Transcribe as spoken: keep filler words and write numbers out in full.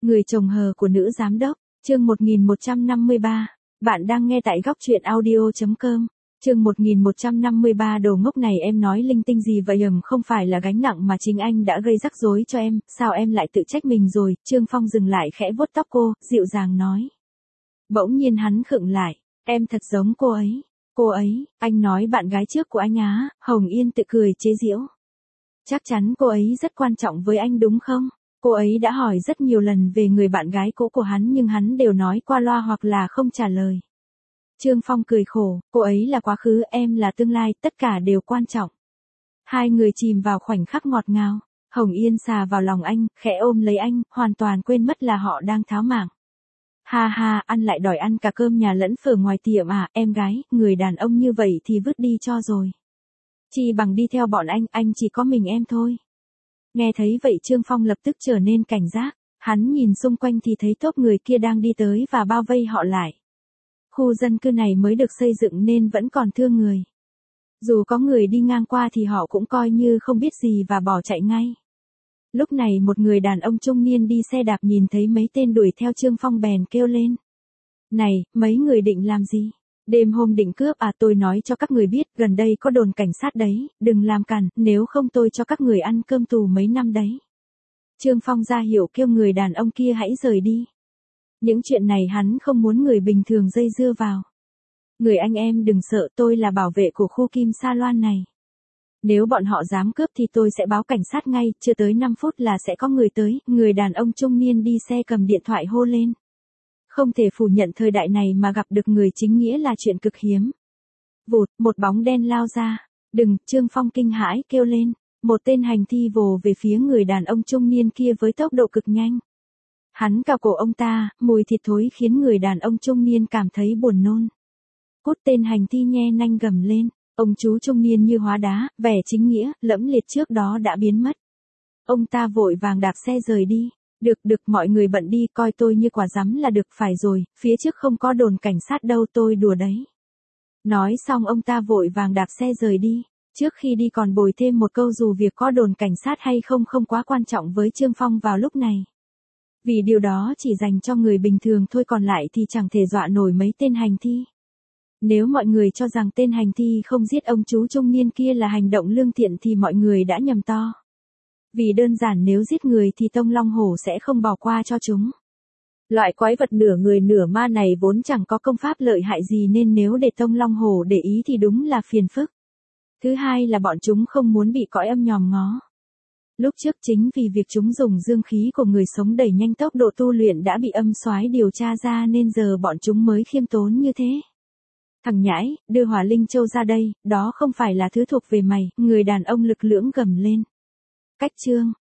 Người chồng hờ của nữ giám đốc, chương một nghìn một trăm năm mươi ba. Bạn đang nghe tại góc truyện audio chấm com. Chương một nghìn một trăm năm mươi ba. Đồ ngốc này em nói linh tinh gì vậy ừm không phải là gánh nặng mà chính anh đã gây rắc rối cho em, sao em lại tự trách mình rồi? Trương Phong dừng lại khẽ vuốt tóc cô, dịu dàng nói. Bỗng nhiên hắn khựng lại, em thật giống cô ấy. Cô ấy, anh nói bạn gái trước của anh á? Hồng Yên tự cười chế giễu. Chắc chắn cô ấy rất quan trọng với anh đúng không? Cô ấy đã hỏi rất nhiều lần về người bạn gái cũ của hắn nhưng hắn đều nói qua loa hoặc là không trả lời. Trương Phong cười khổ, cô ấy là quá khứ, em là tương lai, tất cả đều quan trọng. Hai người chìm vào khoảnh khắc ngọt ngào, Hồng Yên xà vào lòng anh, khẽ ôm lấy anh, hoàn toàn quên mất là họ đang tháo mảng. Ha ha, ăn lại đòi ăn cả cơm nhà lẫn phở ngoài tiệm à, em gái, người đàn ông như vậy thì vứt đi cho rồi. Chỉ bằng đi theo bọn anh, anh chỉ có mình em thôi. Nghe thấy vậy Trương Phong lập tức trở nên cảnh giác, hắn nhìn xung quanh thì thấy tốp người kia đang đi tới và bao vây họ lại. Khu dân cư này mới được xây dựng nên vẫn còn thưa người. Dù có người đi ngang qua thì họ cũng coi như không biết gì và bỏ chạy ngay. Lúc này một người đàn ông trung niên đi xe đạp nhìn thấy mấy tên đuổi theo Trương Phong bèn kêu lên. Này, mấy người định làm gì? Đêm hôm định cướp à? Tôi nói cho các người biết, gần đây có đồn cảnh sát đấy, đừng làm cản, nếu không tôi cho các người ăn cơm tù mấy năm đấy. Trương Phong ra hiệu kêu người đàn ông kia hãy rời đi. Những chuyện này hắn không muốn người bình thường dây dưa vào. Người anh em đừng sợ, tôi là bảo vệ của khu Kim Sa Loan này. Nếu bọn họ dám cướp thì tôi sẽ báo cảnh sát ngay, chưa tới năm phút là sẽ có người tới. Người đàn ông trung niên đi xe cầm điện thoại hô lên. Không thể phủ nhận thời đại này mà gặp được người chính nghĩa là chuyện cực hiếm. Vụt, một bóng đen lao ra. Đừng, Trương Phong kinh hãi kêu lên. Một tên hành thi vồ về phía người đàn ông trung niên kia với tốc độ cực nhanh. Hắn cào cổ ông ta, mùi thịt thối khiến người đàn ông trung niên cảm thấy buồn nôn. Cút, tên hành thi nhe nanh gầm lên. Ông chú trung niên như hóa đá, vẻ chính nghĩa, lẫm liệt trước đó đã biến mất. Ông ta vội vàng đạp xe rời đi. Được được, mọi người bận đi, coi tôi như quả rắm là được. Phải rồi, phía trước không có đồn cảnh sát đâu, tôi đùa đấy. Nói xong ông ta vội vàng đạp xe rời đi. Trước khi đi còn bồi thêm một câu dù việc có đồn cảnh sát hay không không quá quan trọng với Trương Phong vào lúc này. Vì điều đó chỉ dành cho người bình thường thôi, còn lại thì chẳng thể dọa nổi mấy tên hành thi. Nếu mọi người cho rằng tên hành thi không giết ông chú trung niên kia là hành động lương thiện thì mọi người đã nhầm to. Vì đơn giản nếu giết người thì Tông Long Hổ sẽ không bỏ qua cho chúng. Loại quái vật nửa người nửa ma này vốn chẳng có công pháp lợi hại gì nên nếu để Tông Long Hổ để ý thì đúng là phiền phức. Thứ hai là bọn chúng không muốn bị cõi âm nhòm ngó. Lúc trước chính vì việc chúng dùng dương khí của người sống đẩy nhanh tốc độ tu luyện đã bị âm soái điều tra ra nên giờ bọn chúng mới khiêm tốn như thế. Thằng nhãi, đưa Hỏa Linh Châu ra đây, đó không phải là thứ thuộc về mày, người đàn ông lực lưỡng gầm lên. Cách chương,